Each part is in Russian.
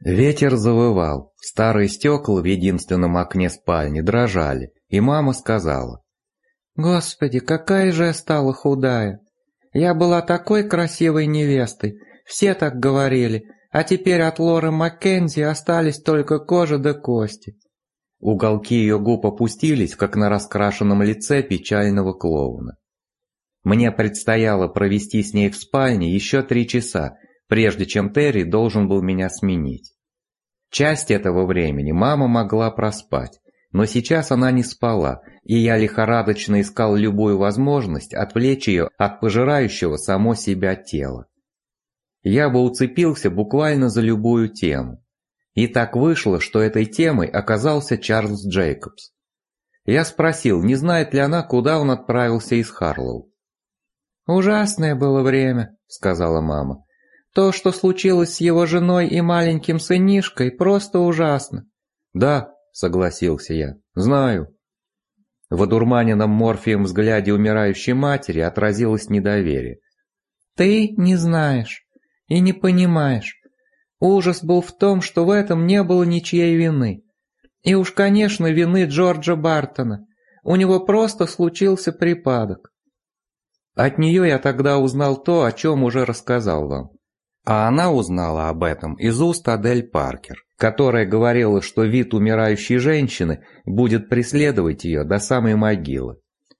Ветер завывал, старые стекла в единственном окне спальни дрожали, и мама сказала: «Господи, какая же я стала худая! Я была такой красивой невестой, все так говорили, а теперь от Лоры Маккензи остались только кожа да кости». Уголки ее губ опустились, как на раскрашенном лице печального клоуна. Мне предстояло провести с ней в спальне еще 3 часа, прежде чем Терри должен был меня сменить. Часть этого времени мама могла проспать, но сейчас она не спала, и я лихорадочно искал любую возможность отвлечь ее от пожирающего само себя тела. Я бы уцепился буквально за любую тему. И так вышло, что этой темой оказался Чарльз Джейкобс. Я спросил, не знает ли она, куда он отправился из Харлоу. «Ужасное было время», — сказала мама. «То, что случилось с его женой и маленьким сынишкой, просто ужасно». «Да», — согласился я, — «знаю». В одурманенном морфием взгляде умирающей матери отразилось недоверие. «Ты не знаешь и не понимаешь. Ужас был в том, что в этом не было ничьей вины. И уж, конечно, вины Джорджа Бартона. У него просто случился припадок». От нее я тогда узнал то, о чем уже рассказал вам. А она узнала об этом из уст Адель Паркер, которая говорила, что вид умирающей женщины будет преследовать ее до самой могилы.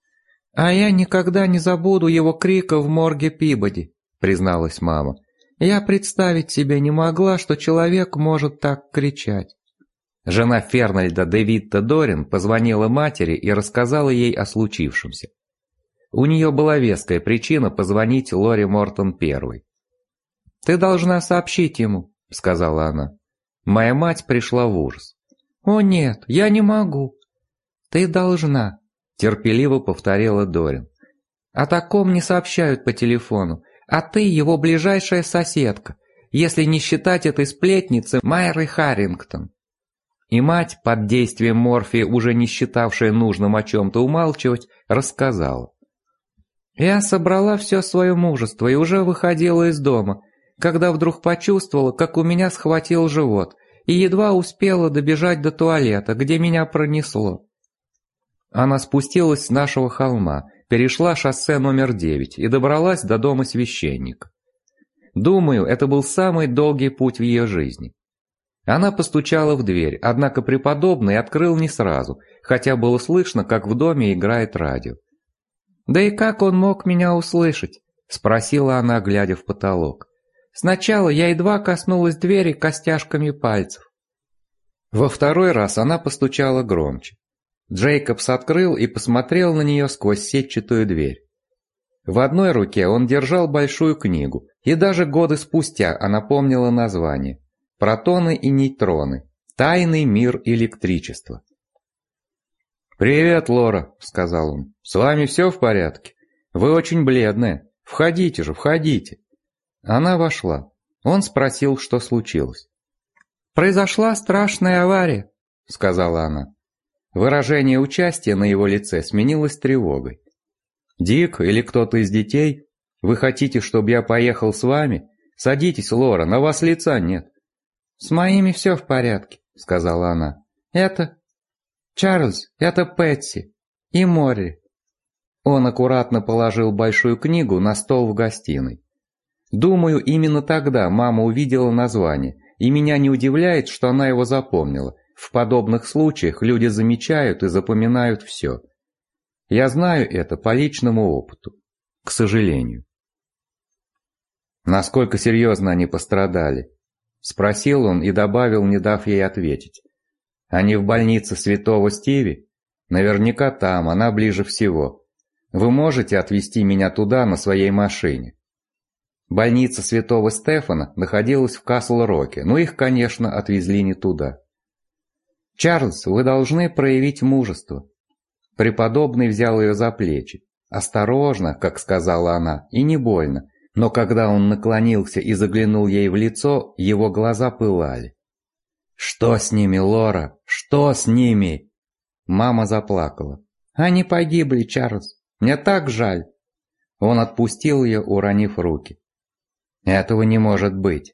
«А я никогда не забуду его крика в морге Пибоди», — призналась мама. «Я представить себе не могла, что человек может так кричать». Жена Фернальда Дэвидта Дорин позвонила матери и рассказала ей о случившемся. У нее была веская причина позвонить Лоре Мортон первой. «Ты должна сообщить ему», — сказала она. Моя мать пришла в ужас. «О нет, я не могу». «Ты должна», — терпеливо повторила Дорин. «О таком не сообщают по телефону, а ты его ближайшая соседка, если не считать этой сплетницы Майры Харрингтон». И мать, под действием морфия, уже не считавшая нужным о чем-то умалчивать, рассказала. «Я собрала все свое мужество и уже выходила из дома, когда вдруг почувствовала, как у меня схватил живот, и едва успела добежать до туалета, где меня пронесло». Она спустилась с нашего холма, перешла шоссе номер 9 и добралась до дома священника. Думаю, это был самый долгий путь в ее жизни. Она постучала в дверь, однако преподобный открыл не сразу, хотя было слышно, как в доме играет радио. «Да и как он мог меня услышать?» – спросила она, глядя в потолок. «Сначала я едва коснулась двери костяшками пальцев». Во второй раз она постучала громче. Джейкобс открыл и посмотрел на нее сквозь сетчатую дверь. В одной руке он держал большую книгу, и даже годы спустя она помнила название «Протоны и нейтроны. Тайный мир электричества». «Привет, Лора», — сказал он. «С вами все в порядке? Вы очень бледная. Входите же, входите». Она вошла. Он спросил, что случилось. «Произошла страшная авария», — сказала она. Выражение участия на его лице сменилось тревогой. «Дик или кто-то из детей? Вы хотите, чтобы я поехал с вами? Садитесь, Лора, на вас лица нет». «С моими все в порядке», — сказала она. «Это... Чарльз, это Пэтси и Морри». Он аккуратно положил большую книгу на стол в гостиной. Думаю, именно тогда мама увидела название, и меня не удивляет, что она его запомнила. В подобных случаях люди замечают и запоминают все. Я знаю это по личному опыту, к сожалению. «Насколько серьезно они пострадали?» — спросил он и добавил, не дав ей ответить. «Они в больнице Святого Стиви? Наверняка там, она ближе всего. Вы можете отвезти меня туда на своей машине?» Больница Святого Стефана находилась в Касл-Роке, но их, конечно, отвезли не туда. «Чарльз, вы должны проявить мужество». Преподобный взял ее за плечи. Осторожно, как сказала она, и не больно, но когда он наклонился и заглянул ей в лицо, его глаза пылали. «Что с ними, Лора? Что с ними?» Мама заплакала. «Они погибли, Чарльз. Мне так жаль». Он отпустил ее, уронив руки. «Этого не может быть.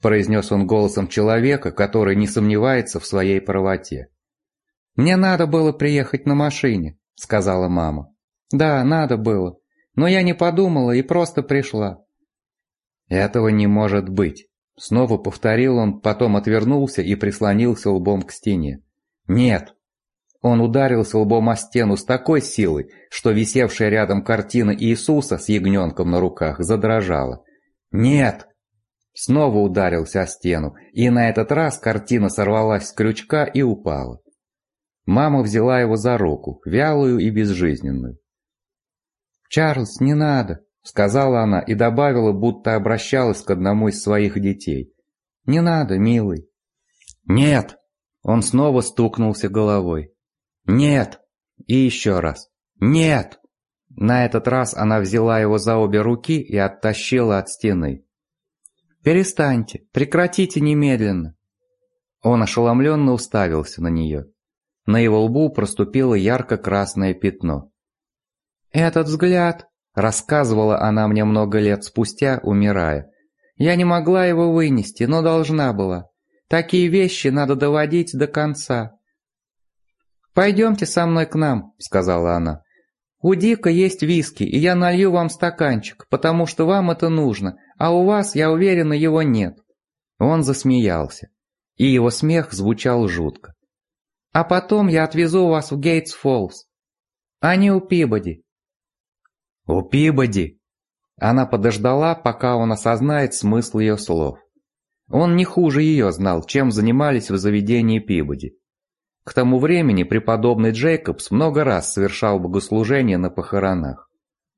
произнес он голосом человека, который не сомневается в своей правоте. «Мне надо было приехать на машине», — сказала мама. «Да, надо было, но я не подумала и просто пришла». «Этого не может быть», — снова повторил он, потом отвернулся и прислонился лбом к стене. «Нет». Он ударился лбом о стену с такой силой, что висевшая рядом картина Иисуса с ягненком на руках задрожала. «Нет!» Снова ударился о стену, и на этот раз картина сорвалась с крючка и упала. Мама взяла его за руку, вялую и безжизненную. «Чарльз, не надо», — сказала она и добавила, будто обращалась к одному из своих детей. «Не надо, милый». «Нет!» Он снова стукнулся головой. «Нет!» И еще раз. «Нет!» На этот раз она взяла его за обе руки и оттащила от стены. «Перестаньте! Прекратите немедленно!» Он ошеломленно уставился на нее. На его лбу проступило ярко-красное пятно. «Этот взгляд», — рассказывала она мне много лет спустя, умирая, — «я не могла его вынести, но должна была. Такие вещи надо доводить до конца». «Пойдемте со мной к нам», — сказала она. «У Дика есть виски, и я налью вам стаканчик, потому что вам это нужно, а у вас, я уверена, его нет». Он засмеялся, и его смех звучал жутко. «А потом я отвезу вас в Гейтс-Фоллс, а не у Пибоди». «У Пибоди?» Она подождала, пока он осознает смысл ее слов. Он не хуже ее знал, чем занимались в заведении Пибоди. К тому времени преподобный Джейкобс много раз совершал богослужения на похоронах.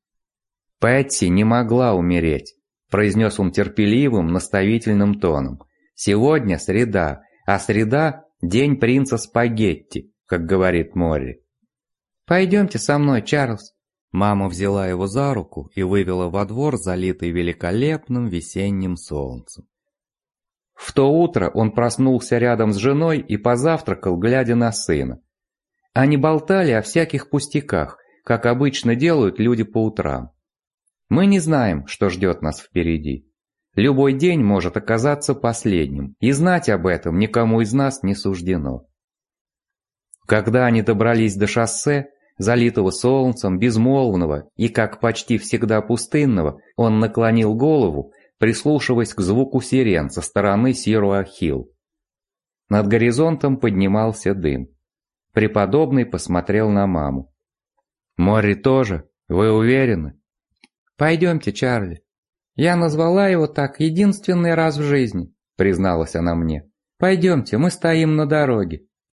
«Пэтси не могла умереть», – произнес он терпеливым, наставительным тоном. «Сегодня среда, а среда – день принца спагетти, как говорит Морри». «Пойдемте со мной, Чарльз». Мама взяла его за руку и вывела во двор, залитый великолепным весенним солнцем. В то утро он проснулся рядом с женой и позавтракал, глядя на сына. Они болтали о всяких пустяках, как обычно делают люди по утрам. Мы не знаем, что ждет нас впереди. Любой день может оказаться последним, и знать об этом никому из нас не суждено. Когда они добрались до шоссе, залитого солнцем, безмолвного и, как почти всегда, пустынного, он наклонил голову, прислушиваясь к звуку сирен со стороны Сируа-Хилл. Над горизонтом поднимался дым. Преподобный посмотрел на маму. «Морри тоже? Вы уверены?» «Пойдемте, Чарли. Я назвала его так единственный раз в жизни», призналась она мне. «Пойдемте, мы стоим на дороге».